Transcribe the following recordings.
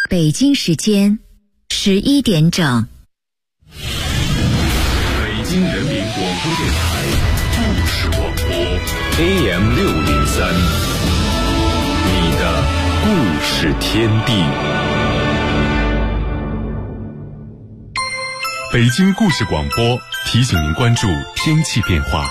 北京时间11点整。 北京人民广播电台故事广播 AM603，你的故事天地。北京故事广播提醒您关注天气变化。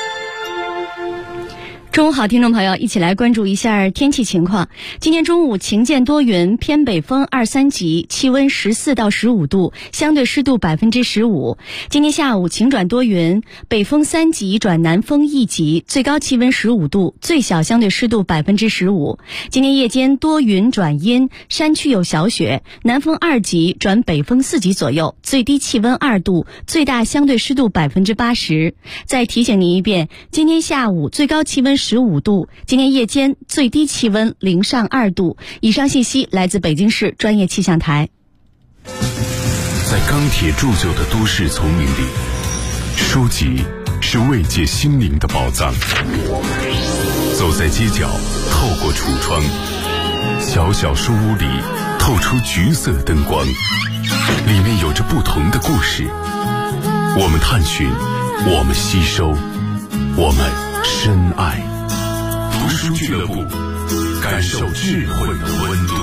中午好，听众朋友，一起来关注一下天气情况。今天中午晴间多云，偏北风2-3级，气温14到15度，相对湿度15%。今天下午晴转多云，北风3级转南风1级，最高气温15度，最小相对湿度15%。今天夜间多云转阴，山区有小雪，南风2级转北风4级左右，最低气温2度，最大相对湿度80%。再提醒您一遍，今天下午最高气温15度，今天夜间最低气温0上2度。以上信息来自北京市专业气象台。 在钢铁铸就的都市丛林里，书籍是慰藉心灵的宝藏。走在街角，透过橱窗，小小书屋里透出橘色灯光，里面有着不同的故事。我们探寻，我们吸收，我们深爱。读书俱乐部，感受智慧的温度。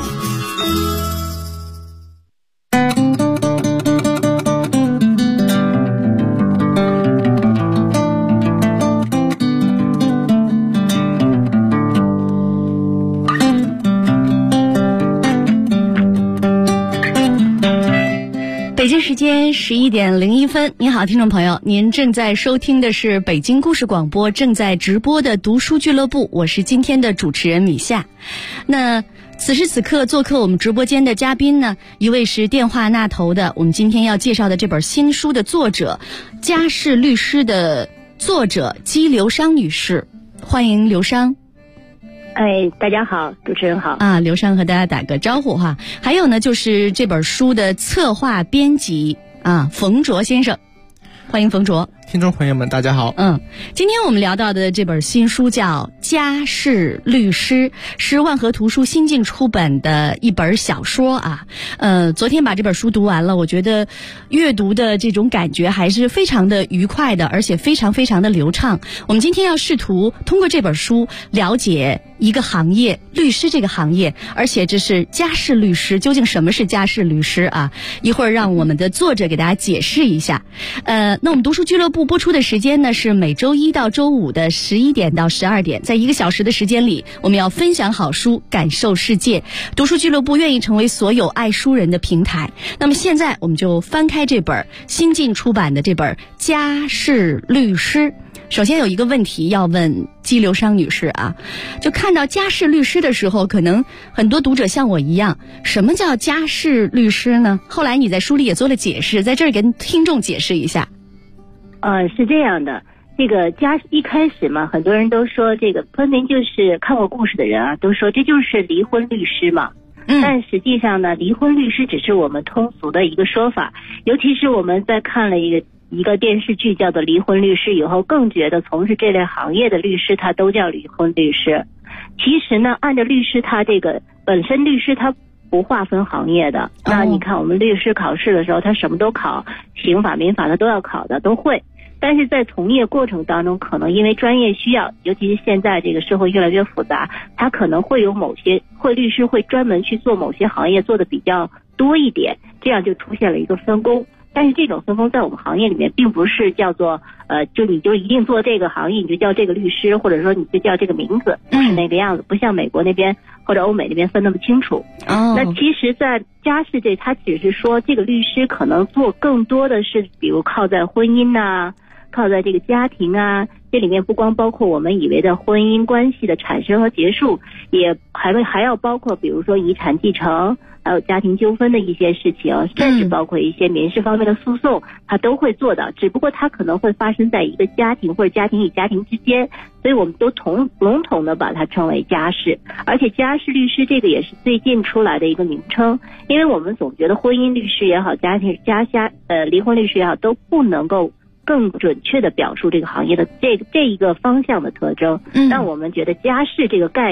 北京时间11点01分，您好，听众朋友，您正在收听的是北京故事广播正在直播的读书俱乐部，我是今天的主持人米夏。那此时此刻做客我们直播间的嘉宾呢，一位是电话那头的我们今天要介绍的这本新书的作者，家事律师的作者姬刘商女士，欢迎刘商。 大家好，主持人好啊，刘商和大家打个招呼哈。还有呢，就是这本书的策划编辑啊，冯卓先生，欢迎冯卓。 听众朋友们大家好。 今天我们聊到的这本新书叫《家事律师》，是万和图书新近出版的一本小说啊。昨天把这本书读完了，我觉得阅读的这种感觉还是非常的愉快的，而且非常非常的流畅。我们今天要试图通过这本书了解一个行业，律师这个行业，而且这是家事律师，究竟什么是家事律师啊？一会儿让我们的作者给大家解释一下。那我们读书俱乐部播出的时间呢是每周一到周五的11点到12点，在1个小时的时间里，我们要分享好书，感受世界。读书俱乐部愿意成为所有爱书人的平台。那么现在我们就翻开这本新近出版的这本《家事律师》。首先有一个问题要问姬刘商女士啊，就看到家事律师的时候，可能很多读者像我一样，什么叫家事律师呢？后来你在书里也做了解释，在这儿跟听众解释一下。 是这样的，这个一开始嘛，很多人都说这个分明就是看过故事的人啊，都说这就是离婚律师嘛。但实际上呢，离婚律师只是我们通俗的一个说法，尤其是我们在看了一个电视剧叫做《离婚律师》以后，更觉得从事这类行业的律师他都叫离婚律师。其实呢，按照律师他这个本身律师他不划分行业的。那你看我们律师考试的时候，他什么都考，刑法民法他都要考的，都会。但是在从业过程当中，可能因为专业需要，尤其是现在这个社会越来越复杂，他可能会有律师会专门去做某些行业做的比较多一点，这样就出现了一个分工。但是这种分工在我们行业里面并不是叫做你就一定做这个行业你就叫这个律师，或者说你就叫这个名字，不是那个样子，不像美国那边或者欧美那边分那么清楚。那其实在家事他只是说这个律师可能做更多的是比如靠在婚姻啊，靠在这个家庭啊，这里面不光包括我们以为的婚姻关系的产生和结束，也还要包括比如说遗产继承，还有家庭纠纷的一些事情，甚至包括一些民事方面的诉讼，他都会做到，只不过他可能会发生在一个家庭或者家庭与家庭之间，所以我们都笼统的把它称为家事。而且家事律师这个也是最近出来的一个名称，因为我们总觉得婚姻律师也好，离婚律师也好，都不能够更准确的表述这个行业的这一个方向的特征。但我们觉得家事这个概念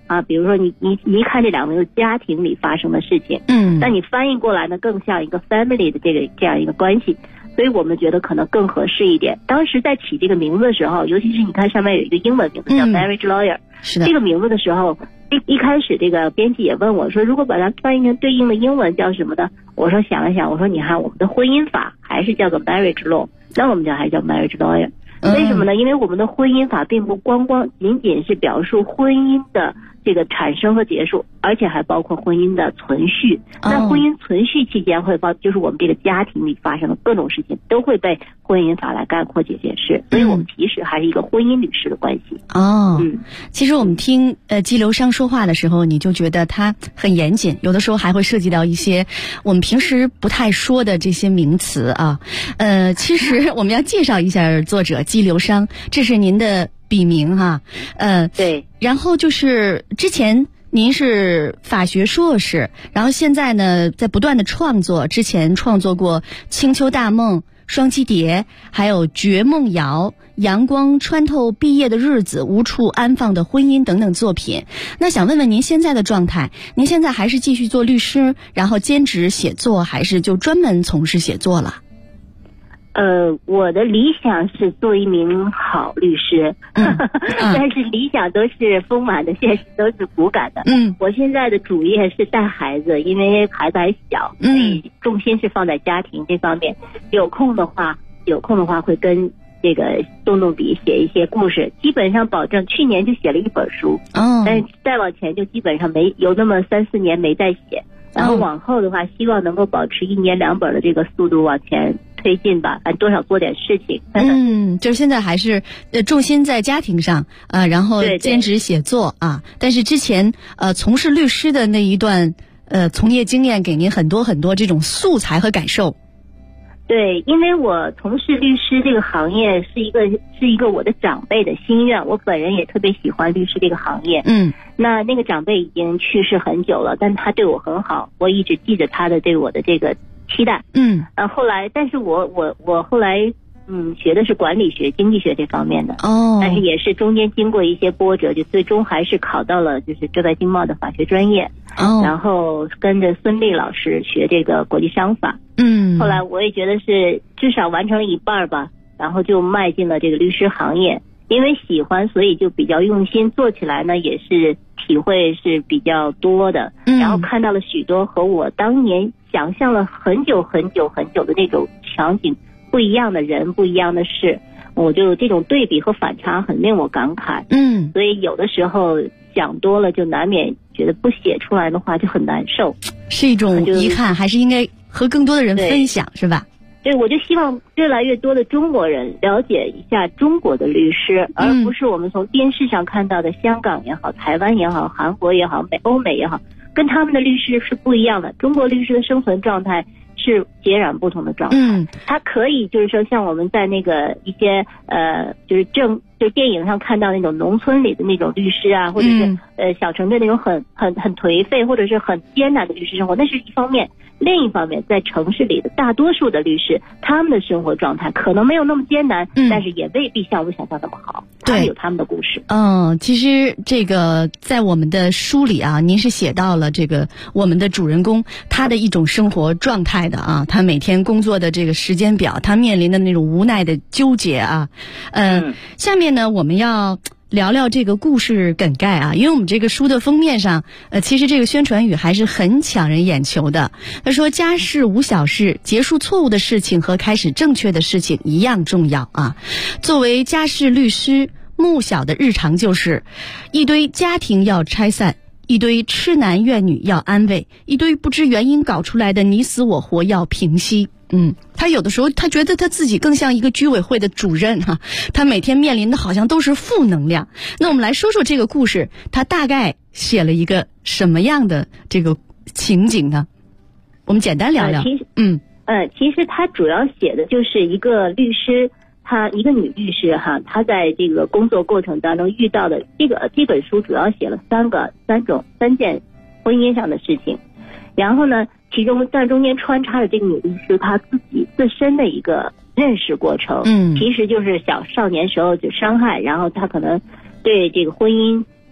啊，比如说你一看这两个就是家庭里发生的事情，但你翻译过来呢，更像一个 family 的这样一个关系，所以我们觉得可能更合适一点。当时在起这个名字的时候，尤其是你看上面有一个英文名字叫 Marriage Lawyer， 是的， 这个名字的时候，一开始这个编辑也问我说，如果把它翻译成对应的英文叫什么的？我说想了想，我说你看我们的婚姻法还是叫做 Marriage Law， 那我们就还叫 Marriage Lawyer。为什么呢？因为我们的婚姻法并不仅仅是表述婚姻的这个产生和结束，而且还包括婚姻的存续。那婚姻存续期间会就是我们这个家庭里发生的各种事情都会被婚姻法来概括这件事，所以我们其实还是一个婚姻律师的关系。 其实我们听激流商说话的时候，你就觉得他很严谨，有的时候还会涉及到一些我们平时不太说的这些名词啊。其实我们要介绍一下作者激流商，这是您的笔名哈。 对。 然后就是之前您是法学硕士，然后现在呢在不断的创作，之前创作过《青丘大梦》、《双栖蝶》，还有《绝梦谣》、《阳光穿透毕业的日子》、《无处安放的婚姻》等等作品。那想问问您现在的状态，您现在还是继续做律师，然后兼职写作，还是就专门从事写作了？ 我的理想是做一名好律师，但是理想都是丰满的，现实都是骨感的。我现在的主业是带孩子，因为孩子还小，所以重心是放在家庭这方面。有空的话会跟这个动笔写一些故事，基本上保证去年就写了一本书，但是再往前就基本上有那么3-4年没再写。然后往后的话，希望能够保持1年2本的这个速度往前推进吧，反正多少做点事情。 就是现在还是重心在家庭上然后兼职写作啊。但是之前从事律师的那一段从业经验，给您很多很多这种素材和感受。 对，因为我从事律师这个行业是一个我的长辈的心愿，我本人也特别喜欢律师这个行业。那个长辈已经去世很久了，但他对我很好，我一直记着他的对我的这个期待。后来，但是我后来学的是管理学、经济学这方面的。但是也是中间经过一些波折，就最终还是考到了就是浙外经贸的法学专业。然后跟着孙俪老师学这个国际商法。后来我也觉得是至少完成了一半吧，然后就迈进了这个律师行业。因为喜欢，所以就比较用心，做起来呢也是体会是比较多的。然后看到了许多和我当年想象了很久很久很久的那种场景不一样的人，不一样的事，我就这种对比和反差很令我感慨。所以有的时候想多了，就难免觉得不写出来的话就很难受， 是一种遗憾，还是应该和更多的人分享，是吧？ 对，我就希望越来越多的中国人了解一下中国的律师，而不是我们从电视上看到的香港也好、台湾也好、韩国也好、欧美也好，跟他们的律师是不一样的。中国律师的生存状态是截然不同的状态。他可以就是说像我们在那个一些就是电影上看到那种农村里的那种律师啊，或者是小城镇那种很颓废或者是很艰难的律师生活，那是一方面。另一方面，在城市里的大多数的律师，他们的生活状态可能没有那么艰难，但是也未必像我们想象那么好。他们有他们的故事。 其实这个在我们的书里啊，您是写到了这个我们的主人公他的一种生活状态的啊，他每天工作的这个时间表，他面临的那种无奈的纠结啊。下面呢，我们要聊聊这个故事梗概啊，因为我们这个书的封面上，其实这个宣传语还是很抢人眼球的。他说：“家事无小事，结束错误的事情和开始正确的事情一样重要啊。”作为家事律师，穆晓的日常就是一堆家庭要拆散，一堆痴男怨女要安慰，一堆不知原因搞出来的你死我活要平息。他有的时候他觉得他自己更像一个居委会的主任哈，他每天面临的好像都是负能量。那我们来说说这个故事，他大概写了一个什么样的这个情景呢？我们简单聊聊。 其实他主要写的就是一个律师，一个女律师哈，她在这个工作过程当中遇到的这本书主要写了三件婚姻上的事情。然后呢，其中在中间穿插着这个女律师她自己自身的一个认识过程。其实就是少年时候就伤害，然后她可能对这个婚姻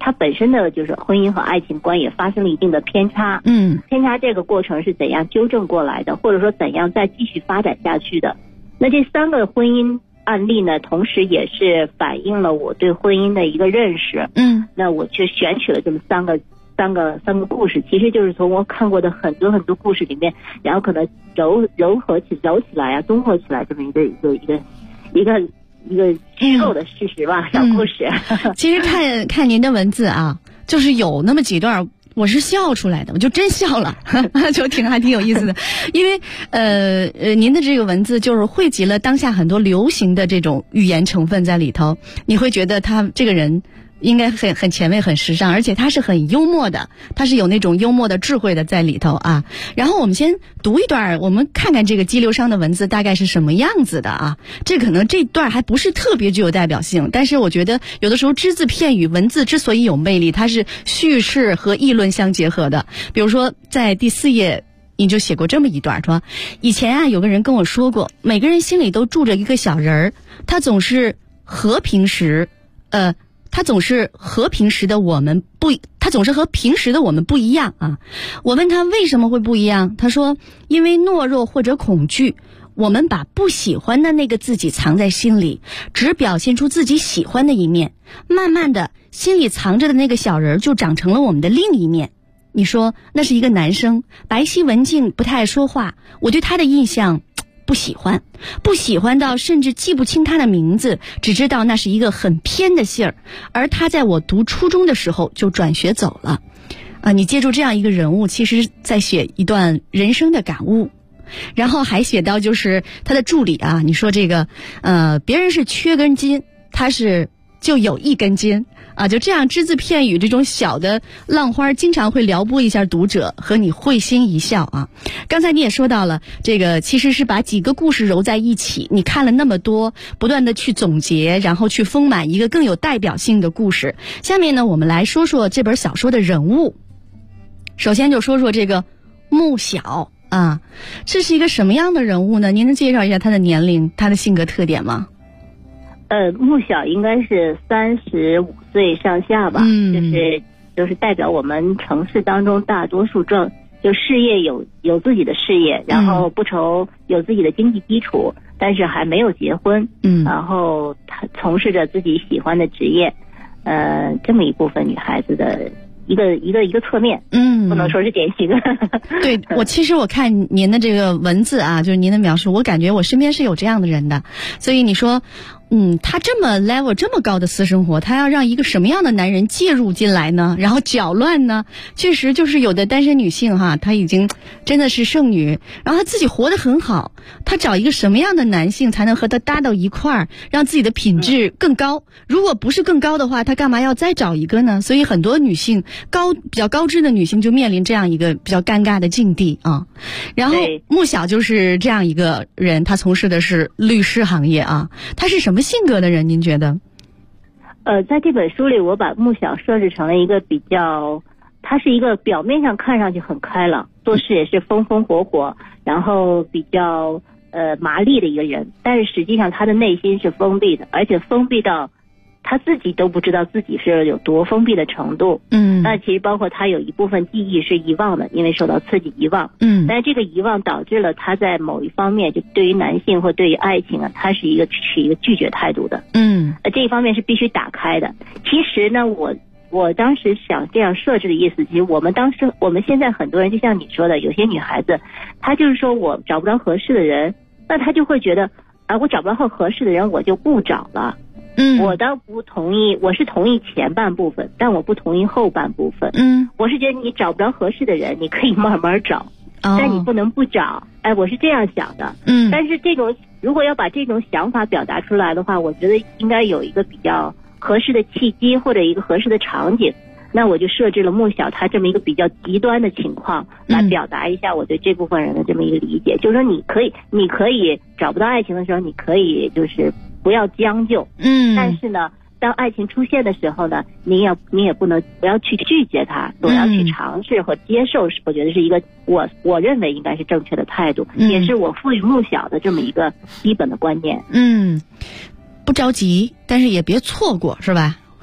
他本身的就是婚姻和爱情观也发生了一定的偏差。偏差这个过程是怎样纠正过来的，或者说怎样再继续发展下去的？那这3个婚姻案例呢，同时也是反映了我对婚姻的一个认识。那我就选取了这么三个故事，其实就是从我看过的很多故事里面，然后可能揉起来啊，综合起来这么一个虚构的事实吧，小故事。 其实看您的文字啊，就是有那么几段我是笑出来的，我就真笑了，就还挺有意思的。因为您的这个文字就是汇集了当下很多流行的这种语言成分在里头，你会觉得他这个人应该很前卫很时尚，而且他是很幽默的，他是有那种幽默的智慧的在里头啊。然后我们先读一段，我们看看这个激流商的文字大概是什么样子的啊。这可能这段还不是特别具有代表性，但是我觉得有的时候只字片语文字之所以有魅力，它是叙事和议论相结合的。比如说在第4页你就写过这么一段，说以前啊有个人跟我说过，每个人心里都住着一个小人儿，他总是和平时和平时的我们不一样啊。我问他为什么会不一样，他说因为懦弱或者恐惧，我们把不喜欢的那个自己藏在心里，只表现出自己喜欢的一面，慢慢的心里藏着的那个小人就长成了我们的另一面。你说那是一个男生，白皙文静，不太爱说话，我对他的印象不喜欢到甚至记不清他的名字，只知道那是一个很偏的姓儿，而他在我读初中的时候就转学走了。你借助这样一个人物，其实在写一段人生的感悟。然后还写到就是他的助理啊，你说这个别人是缺根筋，他是就有一根筋啊，就这样只字片语这种小的浪花经常会撩拨一下读者，和你会心一笑啊。刚才你也说到了，这个其实是把几个故事揉在一起，你看了那么多，不断的去总结，然后去丰满一个更有代表性的故事。下面呢，我们来说说这本小说的人物。首先就说说这个穆晓啊，这是一个什么样的人物呢？您能介绍一下他的年龄，他的性格特点吗？ 穆晓应该是35岁上下吧，就是代表我们城市当中大多数就事业有自己的事业，然后不愁有自己的经济基础，但是还没有结婚，然后他从事着自己喜欢的职业，这么一部分女孩子的一个侧面，不能说是典型的。 对，其实我看您的这个文字啊，就是您的描述，我感觉我身边是有这样的人的。所以你说他这么 level 这么高的私生活，他要让一个什么样的男人介入进来呢？然后搅乱呢？确实就是有的单身女性哈，她已经真的是剩女，然后她自己活得很好，她找一个什么样的男性才能和她搭到一块儿，让自己的品质更高？如果不是更高的话，她干嘛要再找一个呢？所以很多女性比较高知的女性就面临这样一个比较尴尬的境地啊。然后穆晓就是这样一个人，她从事的是律师行业啊。她是什么性格的人？您觉得？ 在这本书里，我把穆晓设置成了一个他是一个表面上看上去很开朗，做事也是风风火火，然后比较麻利的一个人，但是实际上他的内心是封闭的，而且封闭到他自己都不知道自己是有多封闭的程度。那其实包括他有一部分记忆是遗忘的，因为受到刺激遗忘。但是这个遗忘导致了他在某一方面，就对于男性或对于爱情啊，他是一个拒绝态度的。这一方面是必须打开的。其实呢，我当时想这样设置的意思，其实我们现在很多人就像你说的，有些女孩子她就是说我找不着合适的人，那她就会觉得我找不着合适的人，我就不找了。我倒不同意，我是同意前半部分，但我不同意后半部分。我是觉得你找不着合适的人，你可以慢慢找，但你不能不找。我是这样想的。但是如果要把这种想法表达出来的话，我觉得应该有一个比较合适的契机或者一个合适的场景。那我就设置了穆晓他这么一个比较极端的情况，来表达一下我对这部分人的这么一个理解。就是说你可以找不到爱情的时候，你可以就是不要将就。但是呢，当爱情出现的时候呢，你也不要去拒绝它，总要去尝试和接受。我觉得是一个我认为应该是正确的态度，也是我赋予穆晓的这么一个基本的观念。 不着急，但是也别错过，是吧？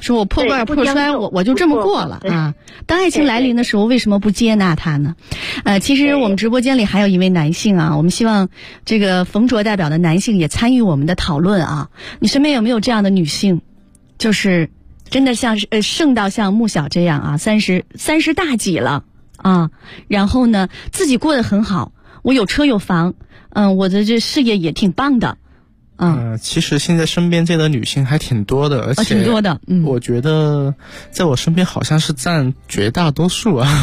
说我破罐破摔，我就这么过了啊。当爱情来临的时候，为什么不接纳它呢？其实我们直播间里还有一位男性啊，我们希望这个冯卓代表的男性也参与我们的讨论啊。你身边有没有这样的女性，就是真的像剩到像穆小这样啊，30大几了啊，然后呢自己过得很好，我有车有房，我的这事业也挺棒的。 其实现在身边这样的女性还挺多的，而且挺多的。 我觉得在我身边好像是占绝大多数啊。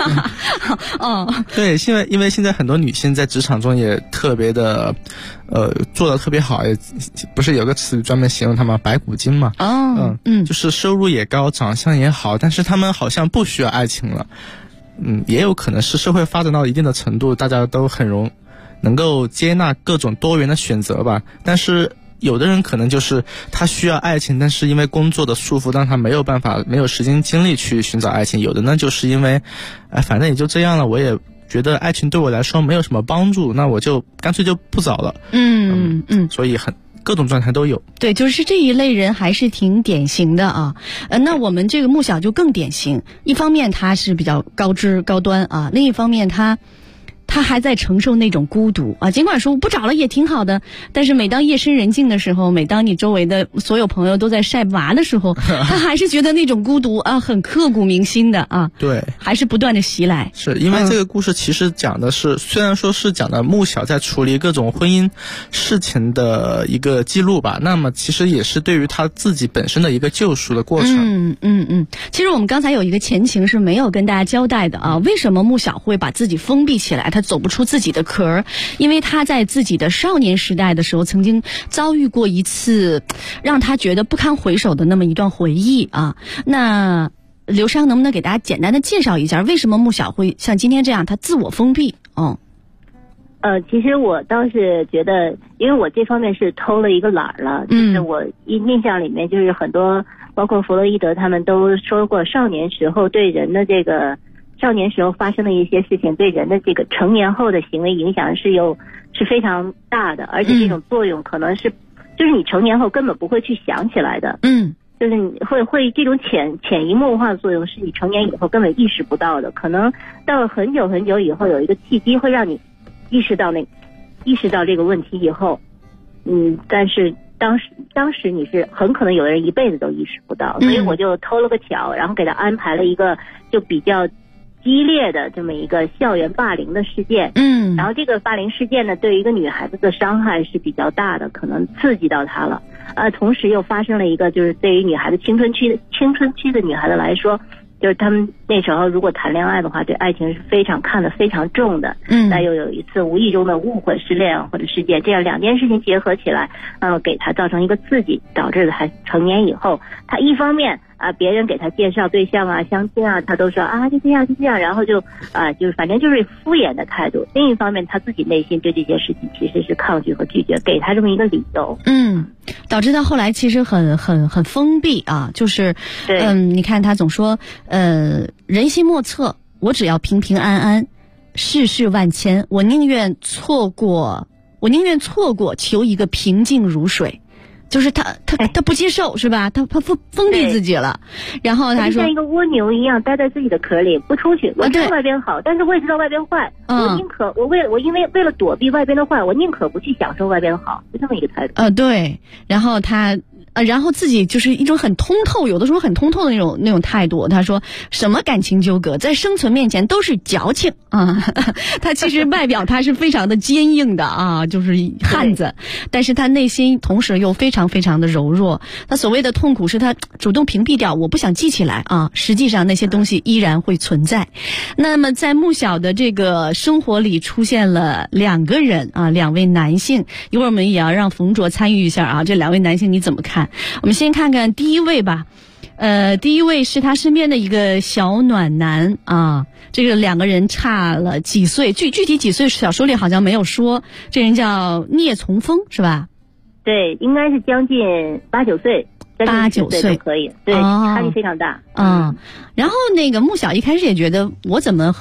对，因为现在很多女性在职场中也特别的，做得特别好，也不是有个词专门形容她吗？白骨精嘛。就是收入也高，长相也好，但是她们好像不需要爱情了。也有可能是社会发展到一定的程度，大家都能够接纳各种多元的选择吧。但是有的人可能就是他需要爱情，但是因为工作的束缚让他没有办法，没有时间精力去寻找爱情。有的呢就是因为反正也就这样了，我也觉得爱情对我来说没有什么帮助，那我就干脆就不找了。所以各种状态都有。 对，就是这一类人还是挺典型的啊。那我们这个穆小就更典型，一方面他是比较高知高端啊，另一方面他还在承受那种孤独啊，尽管说不找了也挺好的，但是每当夜深人静的时候，每当你周围的所有朋友都在晒娃的时候，他还是觉得那种孤独啊很刻骨铭心的啊。 对， 还是不断的袭来。 是因为这个故事其实讲的是，虽然说是讲的穆小在处理各种婚姻事情的一个记录吧，那么其实也是对于他自己本身的一个救赎的过程。 其实我们刚才有一个前情是没有跟大家交代的啊，为什么穆小会把自己封闭起来？他走不出自己的壳，因为他在自己的少年时代的时候曾经遭遇过一次让他觉得不堪回首的那么一段回忆啊。那刘商能不能给大家简单的介绍一下，为什么穆小会像今天这样他自我封闭？ 其实我倒是觉得，因为我这方面是偷了一个懒儿了，就是我印象里面就是很多，包括弗洛伊德他们都说过，少年时候对人的这个少年时候发生的一些事情对人的这个成年后的行为影响是非常大的，而且这种作用可能是就是你成年后根本不会去想起来的。就是你会这种潜移默化的作用是你成年以后根本意识不到的，可能到了很久很久以后有一个契机会让你意识到这个问题以后，但是当时你是很可能有的人一辈子都意识不到，所以我就偷了个巧，然后给他安排了一个就比较激烈的这么一个校园霸凌的事件。然后这个霸凌事件呢，对于一个女孩子的伤害是比较大的，可能刺激到她了。同时又发生了一个，就是对于女孩子青春期的女孩子来说，就是他们那时候如果谈恋爱的话，对爱情是看得非常重的。那又有一次无意中的误会、失恋或者事件，这样两件事情结合起来，给他造成一个刺激，导致他成年以后，他一方面别人给他介绍对象相亲他都说就这样，然后就是反正就是敷衍的态度。另一方面，他自己内心对这件事情其实是抗拒和拒绝，给他这么一个理由。 导致他后来其实很封闭啊，就是你看他总说人心莫测，我只要平平安安，世事万千，我宁愿错过，求一个平静如水。就是他不接受是吧？他封闭自己了，然后他说像一个蜗牛一样待在自己的壳里不出去。我知道外边好，但是我也知道外边坏。我因为了躲避外边的坏，我宁可不去享受外边的好，就这么一个态度。 对，然后自己就是一种很通透，有的时候很通透的那种态度。他说什么感情纠葛在生存面前都是矫情啊。他其实外表他是非常的坚硬的啊，就是汉子，但是他内心同时又非常非常的柔弱。他所谓的痛苦是他主动屏蔽掉，我不想记起来啊，实际上那些东西依然会存在。那么在穆小的这个生活里出现了两个人啊，两位男性，一会儿我们也要让冯卓参与一下啊，这两位男性你怎么看？我们先看看第一位吧。第一位是他身边的一个小暖男啊，这个两个人差了几岁，具体几岁小说里好像没有说。这人叫聂从峰是吧？ 对，应该是将近8、9岁，8、9岁都可以。对，差距非常大。 然后那个穆小一开始也觉得我怎么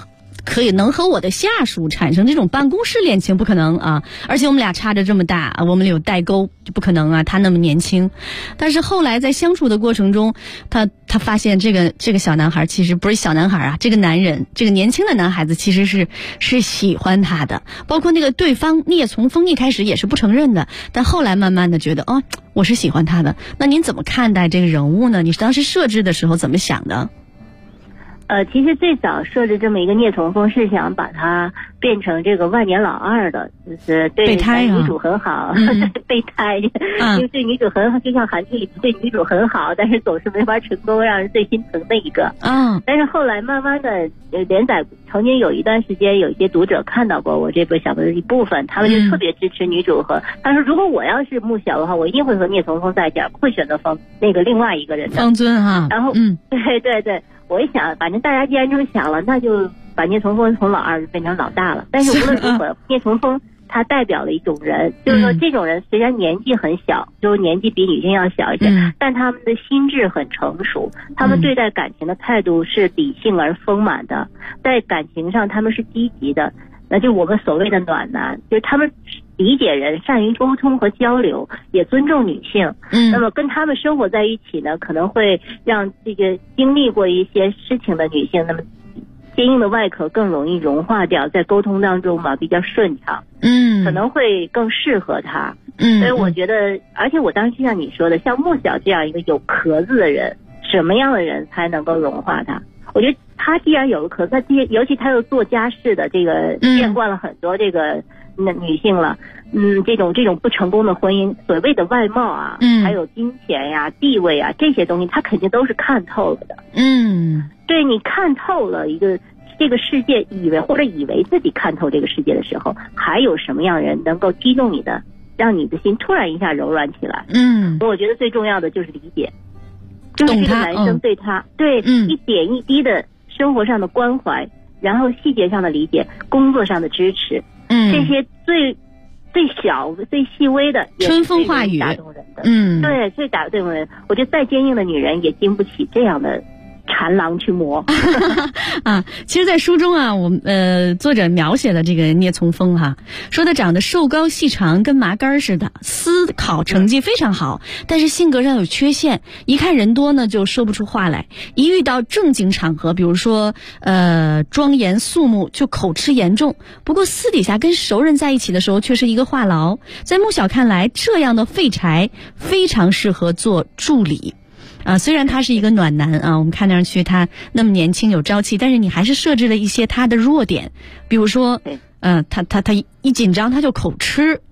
可以能和我的下属产生这种办公室恋情，不可能啊！而且我们俩差着这么大，我们俩有代沟，就不可能啊！他那么年轻，但是后来在相处的过程中，他发现这个小男孩其实不是小男孩啊，这个男人，这个年轻的男孩子其实是喜欢他的，包括那个对方聂从峰一开始也是不承认的，但后来慢慢的觉得哦，我是喜欢他的。那您怎么看待这个人物呢？你当时设置的时候怎么想的？ 其实最早设置这么一个聂从峰是想把他变成这个万年老二的，就是对女主很好，备胎，就对女主很好，就像韩剧里对女主很好，但是总是没法成功，让人最心疼的一个。但是后来慢慢的连载，曾经有一段时间，有一些读者看到过我这本小说的一部分，他们就特别支持女主和他说，如果我要是穆小的话，我一定会和聂从峰在一起，不会选择另外一个人的方尊哈。 然后对。我一想，反正大家既然这么想了，那就把聂从峰从老二变成老大了。但是无论如何，聂从峰他代表了一种人，就是说这种人虽然年纪很小，就是年纪比女性要小一些，但他们的心智很成熟，他们对待感情的态度是理性而丰满的，在感情上他们是积极的。那就我们所谓的暖男，就是他们理解人，善于沟通和交流，也尊重女性。那么跟他们生活在一起呢，可能会让这个经历过一些事情的女性，那么坚硬的外壳更容易融化掉，在沟通当中嘛比较顺畅。可能会更适合他。所以我觉得，而且我当时就像你说的，像穆小这样一个有壳子的人，什么样的人才能够融化他？我觉得他既然有个壳子，尤其他又做家事的，这个见惯了很多这个女性了，这种不成功的婚姻，所谓的外貌啊，还有金钱呀、地位啊这些东西，他肯定都是看透了的。对，你看透了这个世界，以为自己看透这个世界的时候，还有什么样人能够击中你的，让你的心突然一下柔软起来？我觉得最重要的就是理解。就是这个男生对他，一点一滴的生活上的关怀，然后细节上的理解，工作上的支持，这些最小最细微的春风化雨打动人的，对，最打动人。我觉得再坚硬的女人也经不起这样的缠郎去磨。 其实在书中啊，作者描写的这个聂从峰说他长得瘦高细长，跟麻杆似的，思考成绩非常好，但是性格上有缺陷，一看人多呢就说不出话来，一遇到正经场合，比如说庄严肃穆就口吃严重，不过私底下跟熟人在一起的时候却是一个话痨。在穆小看来，这样的废柴非常适合做助理。虽然他是一个暖男我们看上去他那么年轻有朝气，但是你还是设置了一些他的弱点，比如说他一紧张他就口吃。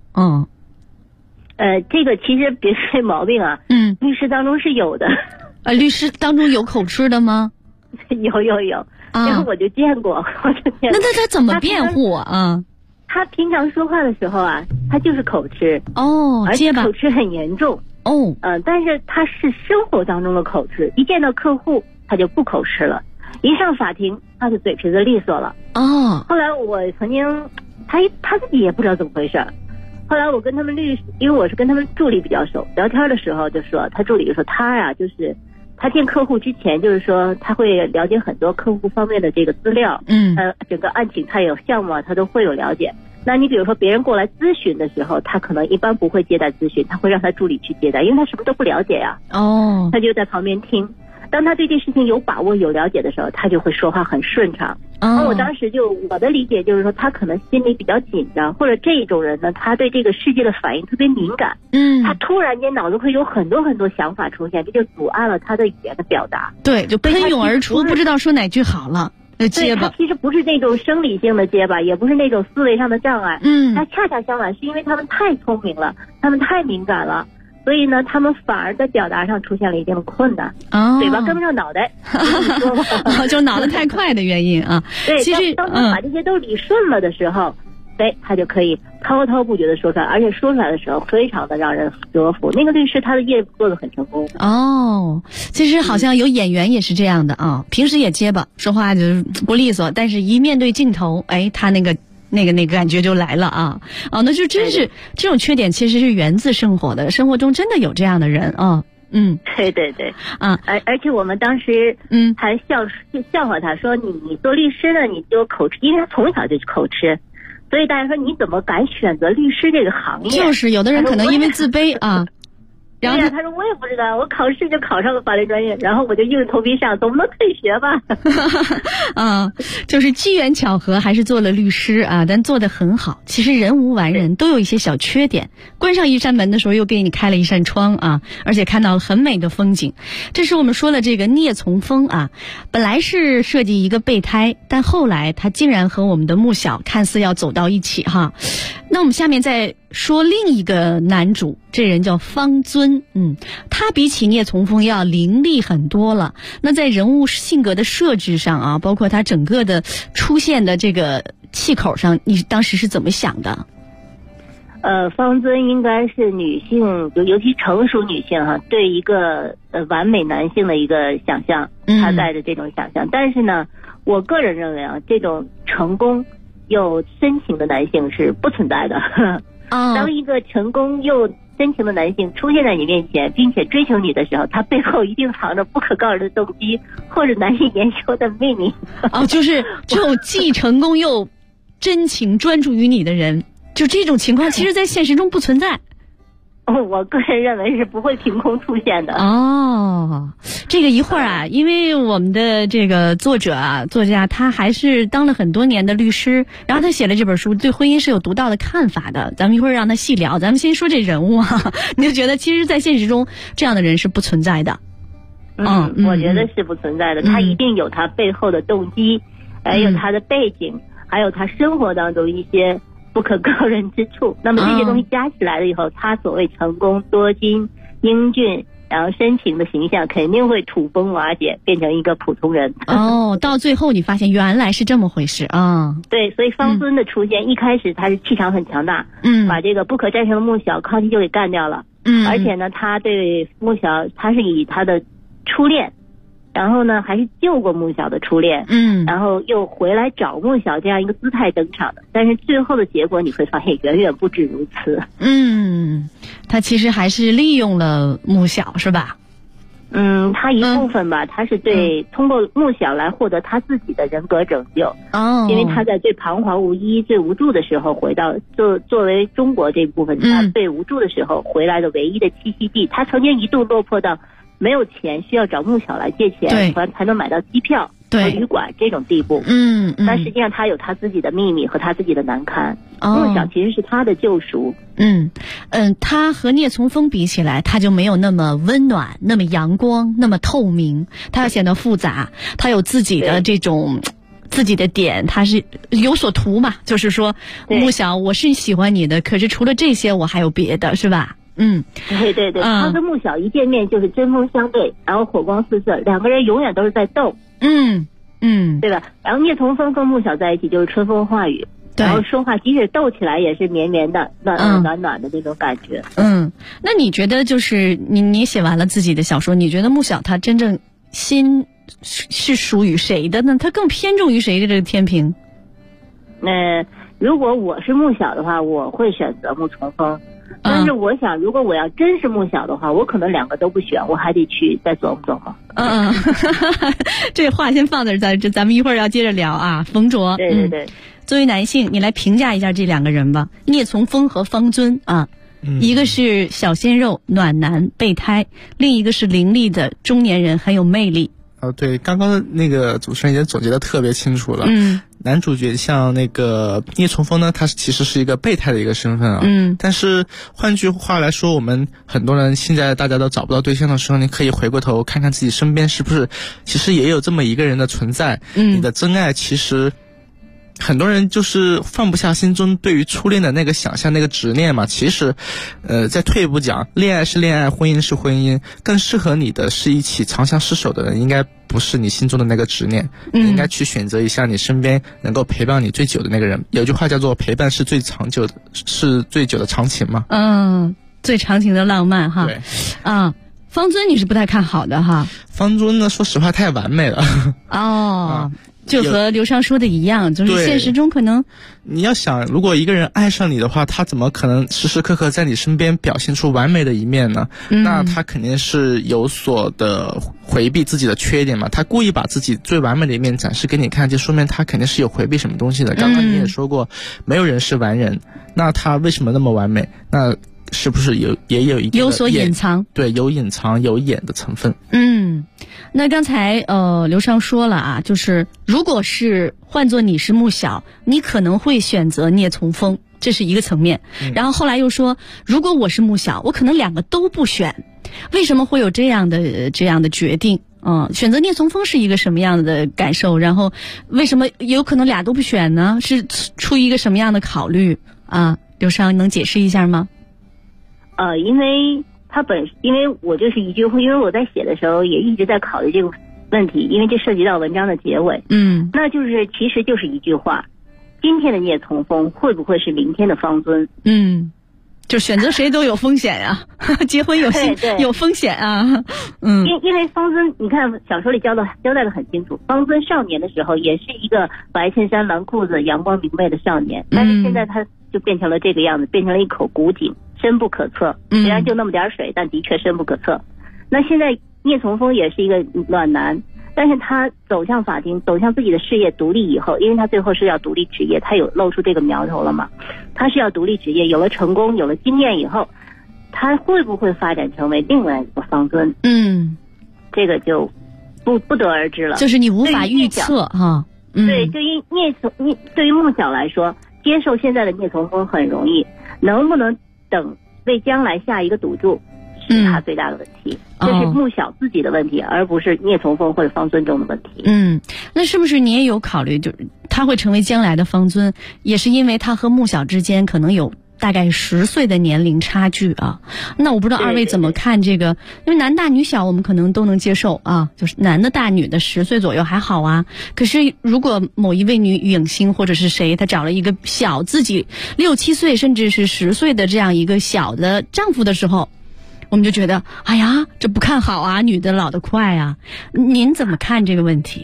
这个其实别说毛病律师当中是有的。 律师当中有口吃的吗？ 有然后我就见过。 那他怎么辩护啊？ 他平常说话的时候他就是口吃而且口吃很严重但是他是生活当中的口吃，一见到客户他就不口吃了，一上法庭他就嘴皮子利索了。后来我曾经他自己也不知道怎么回事，后来我跟他们律师，因为我是跟他们助理比较熟，聊天的时候就说，他助理就说他就是他见客户之前，就是说他会了解很多客户方面的这个资料，整个案情他有项目他都会有了解。那你比如说别人过来咨询的时候，他可能一般不会接待咨询，他会让他助理去接待，因为他什么都不了解呀。他就在旁边听。当他对这事情有把握有了解的时候，他就会说话很顺畅。我当时我的理解就是说，他可能心里比较紧张，或者这种人呢，他对这个世界的反应特别敏感。他突然间脑子会有很多很多想法出现，这就阻碍了他的语言的表达。 对，就喷涌而出，不知道说哪句好了。 对，他其实不是那种生理性的结巴，也不是那种思维上的障碍。他恰恰相反，是因为他们太聪明了，他们太敏感了，所以呢，他们反而在表达上出现了一定的困难。嘴巴跟不上脑袋。 就脑子太快的原因对，其实当他把这些都理顺了的时候，他就可以滔滔不绝的说出来，而且说出来的时候非常的让人折服。那个律师他的业务做得很成功。 其实好像有演员也是这样的平时也结巴，说话就是不利索，但是一面对镜头，他那个感觉就来了那就真是这种缺点其实是源自生活的，生活中真的有这样的人对对对，而且我们当时还笑话他说你做律师呢你就口吃，因为他从小就口吃，所以大家说你怎么敢选择律师这个行业？ 就是有的人可能因为自卑啊。 然后他说我也不知道，我考试就考上了法律专业，然后我就硬着头皮上，总不能退学吧？ 就是机缘巧合还是做了律师啊，但做得很好。其实人无完人，都有一些小缺点。关上一扇门的时候，又给你开了一扇窗啊，而且看到了很美的风景。这是我们说了这个聂从峰啊，本来是设计一个备胎，但后来他竟然和我们的穆晓看似要走到一起哈。那我们下面再说另一个男主，这人叫方尊，他比起聂从峰要凌厉很多了。那在人物性格的设置上啊，包括他整个的出现的这个气口上，你当时是怎么想的？ 方尊应该是女性，尤其成熟女性哈，对一个完美男性的一个想象，他带着这种想象。但是呢，我个人认为啊，这种成功又深情的男性是不存在的。当一个成功又深情的男性出现在你面前，并且追求你的时候，他背后一定藏着不可告人的动机或者难以言说的秘密。 就是这种既成功又真情专注于你的人，就这种情况其实在现实中不存在。 我个人认为是不会凭空出现的。 这个一会儿啊，因为我们的这个作家他还是当了很多年的律师，然后他写了这本书，对婚姻是有独到的看法的。咱们一会儿让他细聊，咱们先说这人物啊，你就觉得其实在现实中这样的人是不存在的。 我觉得是不存在的，他一定有他背后的动机，还有他的背景，还有他生活当中一些不可告人之处。那么这些东西加起来了以后，他所谓成功、多金、英俊，然后深情的形象肯定会土崩瓦解，变成一个普通人。 到最后你发现原来是这么回事啊！ 对，所以方尊的出现，一开始他是气场很强大，把这个不可战胜的穆晓康熙就给干掉了。而且呢，他对穆晓，他是以他的初恋，然后呢还是救过穆晓的初恋，然后又回来找穆晓这样一个姿态登场的。但是最后的结果你会发现远远不止如此。 他其实还是利用了穆晓，是吧？ 他一部分吧，他是通过穆晓来获得他自己的人格拯救。因为他在最彷徨无依、最无助的时候回到作为中国这部分他最无助的时候回来的唯一的栖息地。他曾经一度落魄到没有钱，需要找穆晓来借钱才能买到机票和旅馆这种地步。但实际上他有他自己的秘密和他自己的难堪。穆晓其实是他的救赎。 他和聂从峰比起来，他就没有那么温暖，那么阳光，那么透明，他要显得复杂，他有自己的这种自己的点，他是有所图嘛，就是说穆晓我是喜欢你的，可是除了这些我还有别的，是吧？ 对对对，他跟穆晓一见面就是针锋相对，然后火光四射，两个人永远都是在斗，对吧？然后聂从峰跟穆晓在一起就是春风化雨，然后说话即使斗起来也是绵绵的、暖暖的那种感觉。 那你觉得就是你写完了自己的小说，你觉得穆晓他真正心是属于谁的呢？他更偏重于谁的这个天平？ 如果我是穆晓的话，我会选择穆从峰。但是我想，如果我要真是穆晓的话，我可能两个都不选，我还得去再琢磨琢磨。 这话先放在这，咱们一会儿要接着聊啊。冯卓， 对对对， 作为男性，你来评价一下这两个人吧。聂从峰和方尊啊，一个是小鲜肉暖男备胎，另一个是凌厉的中年人，很有魅力。 对，刚刚那个主持人已经总结得特别清楚了。男主角像那个聂从峰呢，他其实是一个备胎的一个身份啊。但是换句话来说，我们很多人现在大家都找不到对象的时候，你可以回过头看看自己身边是不是其实也有这么一个人的存在。你的真爱其实很多人就是放不下心中对于初恋的那个想象，那个执念嘛。其实再退一步讲，恋爱是恋爱，婚姻是婚姻，更适合你的是一起长相厮守的人，应该不是你心中的那个执念。你应该去选择一下你身边能够陪伴你最久的那个人。有句话叫做陪伴是最长久的，是最久的长情嘛。 最长情的浪漫哈。 对方尊你是不太看好的哈。 方尊呢，说实话太完美了。 就和刘畅说的一样，就是现实中可能你要想，如果一个人爱上你的话，他怎么可能时时刻刻在你身边表现出完美的一面呢？那他肯定是有所的回避自己的缺点嘛，他故意把自己最完美的一面展示给你看，就说明他肯定是有回避什么东西的。刚刚你也说过，没有人是完人，那他为什么那么完美？那是不是也有一个有所隐藏？ 对，有隐藏有演的成分。 那刚才刘畅说了啊，就是如果是换作你是穆小，你可能会选择聂从峰，这是一个层面。然后后来又说，如果我是穆小，我可能两个都不选。为什么会有这样的决定？选择聂从峰是一个什么样的感受？然后为什么有可能俩都不选呢？是出于一个什么样的考虑啊？刘畅能解释一下吗？ 因为我就是一句话，因为我在写的时候也一直在考虑这个问题，因为这涉及到文章的结尾。那就是其实就是一句话，今天的聂从峰会不会是明天的方尊？ 就选择谁都有风险啊，结婚有风险啊。 因为方尊，你看小说里交代的很清楚，方尊少年的时候也是一个白衬衫蓝裤子阳光明媚的少年，但是现在他就变成了这个样子，变成了一口古井，深不可测。虽然就那么点水，但的确深不可测。那现在聂从峰也是一个暖男，但是他走向法庭，走向自己的事业独立以后，因为他最后是要独立职业，他有露出这个苗头了嘛？他是要独立职业，有了成功，有了经验以后，他会不会发展成为另外一个方尊？这个就不得而知了。 就是你无法预测哈。 对，对于穆小来说，接受现在的聂从峰很容易，能不能等为将来下一个赌注，是他最大的问题。这是穆小自己的问题，而不是聂从峰或者方尊中的问题。 那是不是你也有考虑，就是他会成为将来的方尊，也是因为他和穆小之间可能有大概10岁的年龄差距啊？那我不知道二位怎么看这个？因为男大女小我们可能都能接受啊，就是男的大女的10岁左右还好啊。可是如果某一位女影星或者是谁，她找了一个小自己6、7岁甚至是10岁的这样一个小的丈夫的时候，我们就觉得哎呀，这不看好啊，女的老得快啊。您怎么看这个问题？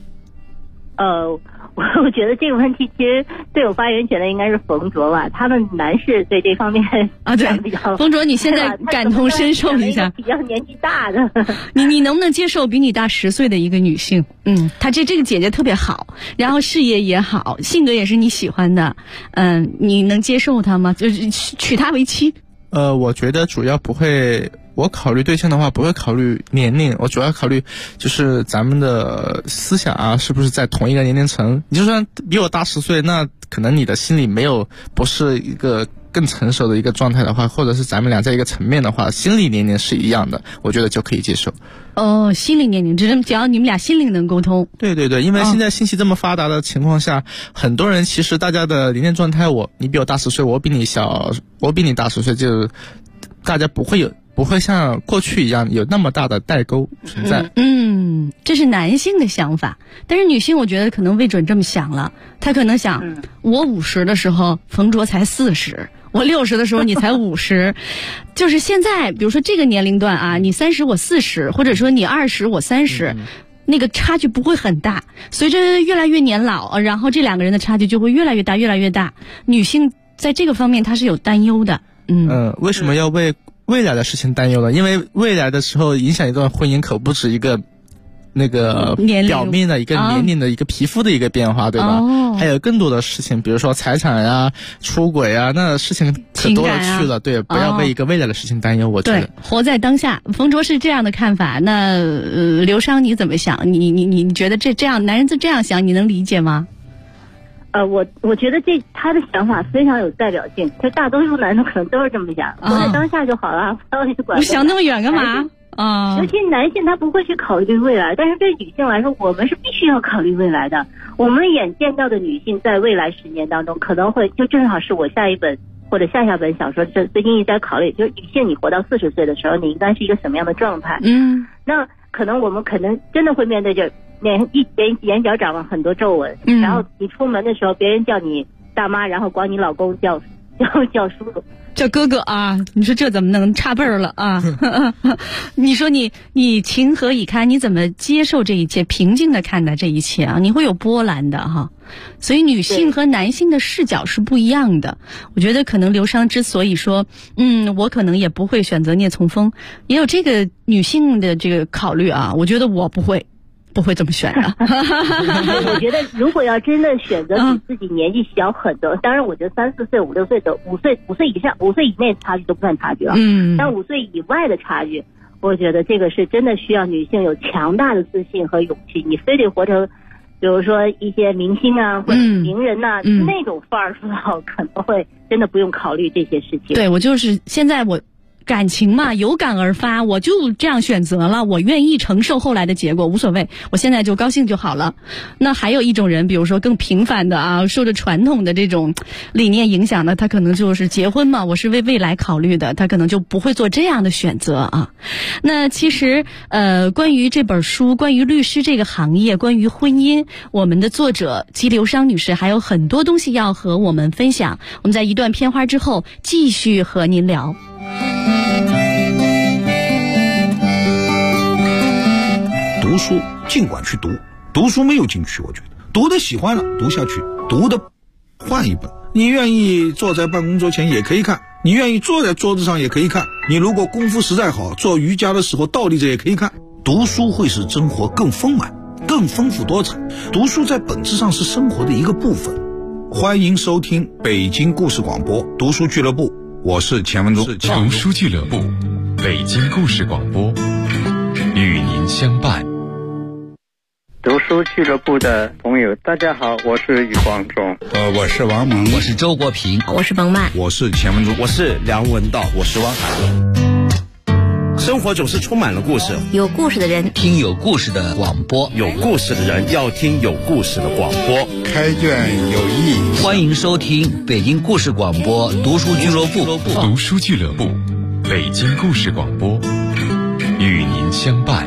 我觉得这个问题其实最有发言权的应该是冯卓吧，他们男士对这方面对比较。 冯卓，你现在感同身受一下， 比较年纪大的， 你能不能接受比你大10岁的一个女性？她这个姐姐特别好，然后事业也好，性格也是你喜欢的，你能接受她吗？就是娶她为妻？ 我觉得主要不会。我考虑对象的话，不会考虑年龄，我主要考虑就是咱们的思想啊，是不是在同一个年龄层？你就算比我大10岁，那可能你的心里不是一个更成熟的一个状态的话，或者是咱们俩在一个层面的话，心理年龄是一样的，我觉得就可以接受。 心理年龄，只要你们俩心灵能沟通。 对，因为现在信息这么发达的情况下，很多人其实大家的年龄状态，你比我大10岁，我比你大10岁，就大家不会像过去一样有那么大的代沟存在。 这是男性的想法，但是女性我觉得可能未准这么想了。她可能想，我50的时候，冯卓才40，我60的时候你才50，就是现在，比如说这个年龄段啊，你30我40，或者说你20我30，那个差距不会很大。随着越来越年老，然后这两个人的差距就会越来越大，越来越大。女性在这个方面她是有担忧的。 为什么要为未来的事情担忧了？因为未来的时候影响一段婚姻可不止一个那个表面的一个年龄的一个皮肤的一个变化，对吧？还有更多的事情，比如说财产呀、出轨啊，那事情可多了去了。对，不要为一个未来的事情担忧。我觉得活在当下。冯卓是这样的看法，那刘商你怎么想？你觉得这样男人就这样想，你能理解吗？ 我觉得他的想法非常有代表性，就大多数男的可能都是这么想，活在当下就好了，不要去管。 你想那么远干嘛？ 尤其男性他不会去考虑未来，但是对女性来说，我们是必须要考虑未来的。我们眼见到的女性在未来10年当中，可能会就正好是我下一本或者下本小说最近一直在考虑，就是女性你活到40岁的时候，你应该是一个什么样的状态？那可能我们真的会面对着眼角长了很多皱纹，然后你出门的时候，别人叫你大妈，然后管你老公叫叔叔。 叫哥哥啊，你说这怎么能差辈儿了啊？你说你情何以堪？你怎么接受这一切，平静的看待这一切啊？你会有波澜的哈。所以女性和男性的视角是不一样的。我觉得可能刘商之所以说，我可能也不会选择聂从峰，也有这个女性的这个考虑啊。我觉得我不会这么选的。 我觉得如果要真的选择比自己年纪小很多，当然我觉得3、4岁、5、6岁的5岁以上、5岁以内的差距都不算差距了。但5岁以外的差距，我觉得这个是真的需要女性有强大的自信和勇气。你非得活成比如说一些明星啊或者名人呐、那种范儿可能会真的不用考虑这些事情。 对，我就是现在我感情嘛，有感而发，我就这样选择了，我愿意承受后来的结果，无所谓，我现在就高兴就好了。那还有一种人，比如说更平凡的啊，受着传统的这种理念影响的，他可能就是结婚嘛，我是为未来考虑的，他可能就不会做这样的选择啊。那其实关于这本书，关于律师这个行业，关于婚姻，我们的作者姬流商女士还有很多东西要和我们分享。我们在一段片花之后继续和您聊。 读书尽管去读，读书没有禁区，我觉得读的喜欢了读下去，读的换一本。你愿意坐在办公桌前也可以看，你愿意坐在桌子上也可以看，你如果功夫实在好，做瑜伽的时候倒立着也可以看。读书会使生活更丰满，更丰富多彩。读书在本质上是生活的一个部分。欢迎收听北京故事广播读书俱乐部，我是钱文忠。 读书俱乐部，北京故事广播，与您相伴。 读书俱乐部的朋友大家好，我是余光中。 我是王蒙， 我是周国平， 我是冯曼， 我是钱文忠， 我是梁文道，我是汪涵。生活总是充满了故事， 有故事的人听有故事的广播， 有故事的人要听有故事的广播。 开卷有益， 欢迎收听北京故事广播读书俱乐部。 读书俱乐部，北京故事广播，与您相伴。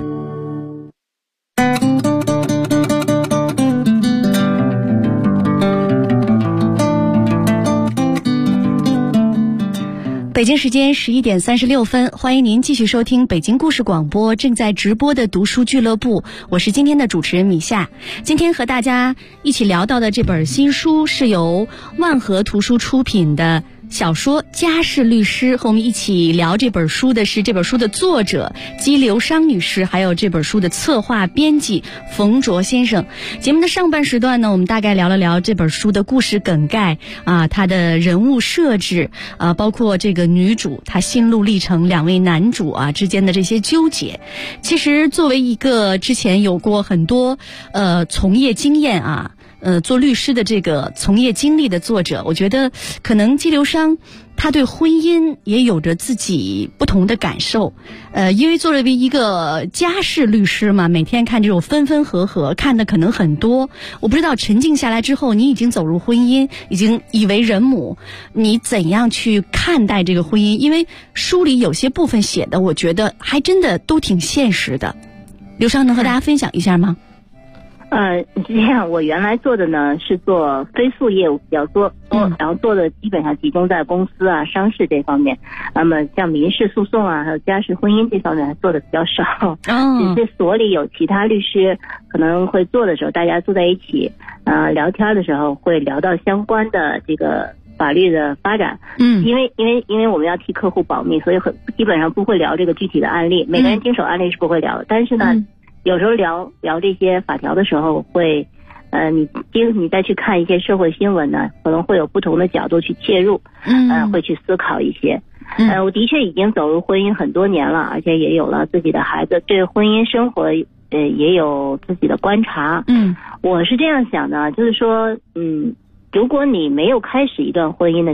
北京时间11点36分，欢迎您继续收听北京故事广播正在直播的读书俱乐部，我是今天的主持人米夏。今天和大家一起聊到的这本新书是由万和图书出品的小说《家事律师》，和我们一起聊这本书的是这本书的作者姬流商女士，还有这本书的策划编辑冯卓先生。节目的上半时段呢，我们大概聊了聊这本书的故事梗概啊，它的人物设置啊，包括这个女主她心路历程，两位男主啊之间的这些纠结。其实作为一个之前有过很多从业经验啊，做律师的这个从业经历的作者，我觉得可能姬流商他对婚姻也有着自己不同的感受。因为作为一个家事律师嘛，每天看这种分分合合，看的可能很多。我不知道沉静下来之后，你已经走入婚姻，已经已为人母，你怎样去看待这个婚姻？因为书里有些部分写的，我觉得还真的都挺现实的。流商能和大家分享一下吗？ 这样，我原来做的呢是做非诉业务比较多，然后做的基本上集中在公司啊、商事这方面。那么像民事诉讼啊，还有家事婚姻这方面还做的比较少。只是所里有其他律师可能会做的时候，大家坐在一起，聊天的时候会聊到相关的这个法律的发展。因为我们要替客户保密，所以基本上不会聊这个具体的案例，每个人经手案例是不会聊的。但是呢，有时候聊这些法条的时候会，你再去看一些社会新闻呢，可能会有不同的角度去切入，会去思考一些。我的确已经走入婚姻很多年了，而且也有了自己的孩子，对婚姻生活也有自己的观察。我是这样想的，就是说，如果你没有开始一段婚姻的